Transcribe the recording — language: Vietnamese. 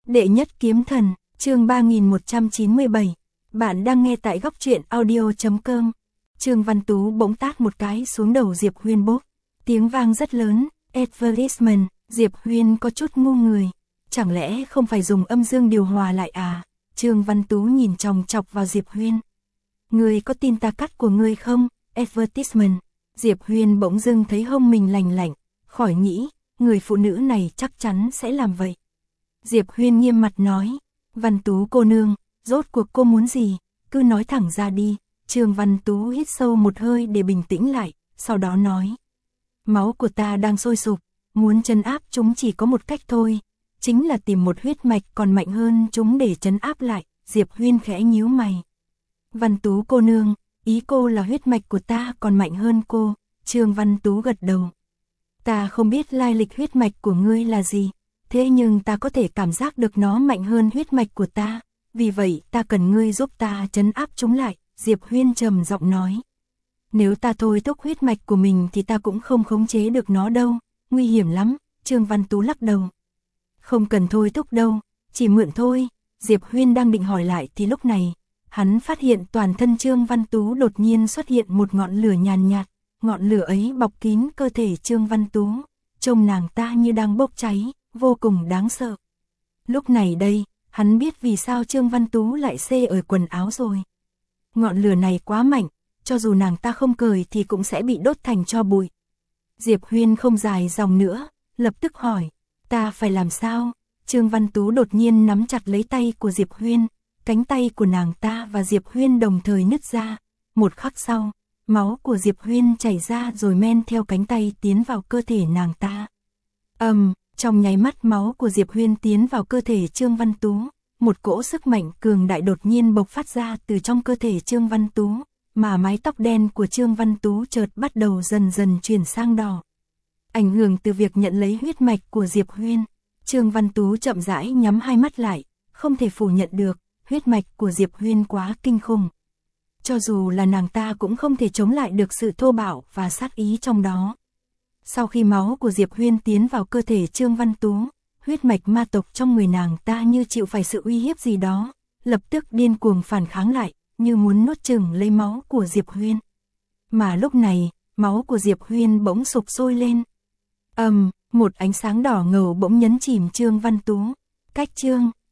Đệ nhất kiếm thần, chương 3197. Bạn đang nghe tại góc truyện audio.com. Trương Văn Tú bỗng tát một cái xuống đầu Diệp Huyên bốp. Tiếng vang rất lớn, advertisement, Diệp Huyên có chút ngu người. Chẳng lẽ không phải dùng âm dương điều hòa lại à? Trương Văn Tú nhìn chòng chọc vào Diệp Huyên. Ngươi có tin ta cắt của ngươi không? Advertisement. Diệp Huyên bỗng dưng thấy hông mình lành lạnh, khỏi nghĩ, người phụ nữ này chắc chắn sẽ làm vậy. Diệp Huyên nghiêm mặt nói, Văn Tú cô nương, rốt cuộc cô muốn gì, cứ nói thẳng ra đi. Trương Văn Tú hít sâu một hơi để bình tĩnh lại, sau đó nói, máu của ta đang sôi sục, muốn trấn áp chúng chỉ có một cách thôi, chính là tìm một huyết mạch còn mạnh hơn chúng để trấn áp lại. Diệp Huyên khẽ nhíu mày. Văn Tú cô nương, ý cô là huyết mạch của ta còn mạnh hơn cô? Trương Văn Tú gật đầu. Ta không biết lai lịch huyết mạch của ngươi là gì, thế nhưng ta có thể cảm giác được nó mạnh hơn huyết mạch của ta, vì vậy ta cần ngươi giúp ta trấn áp chúng lại. Diệp Huyên trầm giọng nói. Nếu ta thôi thúc huyết mạch của mình thì ta cũng không khống chế được nó đâu, nguy hiểm lắm. Trương Văn Tú lắc đầu. Không cần thôi thúc đâu, chỉ mượn thôi. Diệp Huyên đang định hỏi lại thì lúc này, hắn phát hiện toàn thân Trương Văn Tú đột nhiên xuất hiện một ngọn lửa nhàn nhạt, ngọn lửa ấy bọc kín cơ thể Trương Văn Tú, trông nàng ta như đang bốc cháy, vô cùng đáng sợ. Lúc này đây, hắn biết vì sao Trương Văn Tú lại xê ở quần áo rồi. Ngọn lửa này quá mạnh, cho dù nàng ta không cười thì cũng sẽ bị đốt thành tro bụi. Diệp Huyên không dài dòng nữa, lập tức hỏi, ta phải làm sao? Trương Văn Tú đột nhiên nắm chặt lấy tay của Diệp Huyên, cánh tay của nàng ta và Diệp Huyên đồng thời nứt ra. Một khắc sau, máu của Diệp Huyên chảy ra rồi men theo cánh tay tiến vào cơ thể nàng ta. Trong nháy mắt máu của Diệp Huyên tiến vào cơ thể Trương Văn Tú, một cỗ sức mạnh cường đại đột nhiên bộc phát ra từ trong cơ thể Trương Văn Tú, mà mái tóc đen của Trương Văn Tú chợt bắt đầu dần dần chuyển sang đỏ. Ảnh hưởng từ việc nhận lấy huyết mạch của Diệp Huyên, Trương Văn Tú chậm rãi nhắm hai mắt lại, không thể phủ nhận được, huyết mạch của Diệp Huyên quá kinh khủng. Cho dù là nàng ta cũng không thể chống lại được sự thô bạo và sát ý trong đó. Sau khi máu của Diệp Huyên tiến vào cơ thể Trương Văn Tú, huyết mạch ma tộc trong người nàng ta như chịu phải sự uy hiếp gì đó, lập tức điên cuồng phản kháng lại, như muốn nuốt chửng lấy máu của Diệp Huyên. Mà lúc này, máu của Diệp Huyên bỗng sục sôi lên. Một ánh sáng đỏ ngầu bỗng nhấn chìm Trương Văn Tú. Cách Trương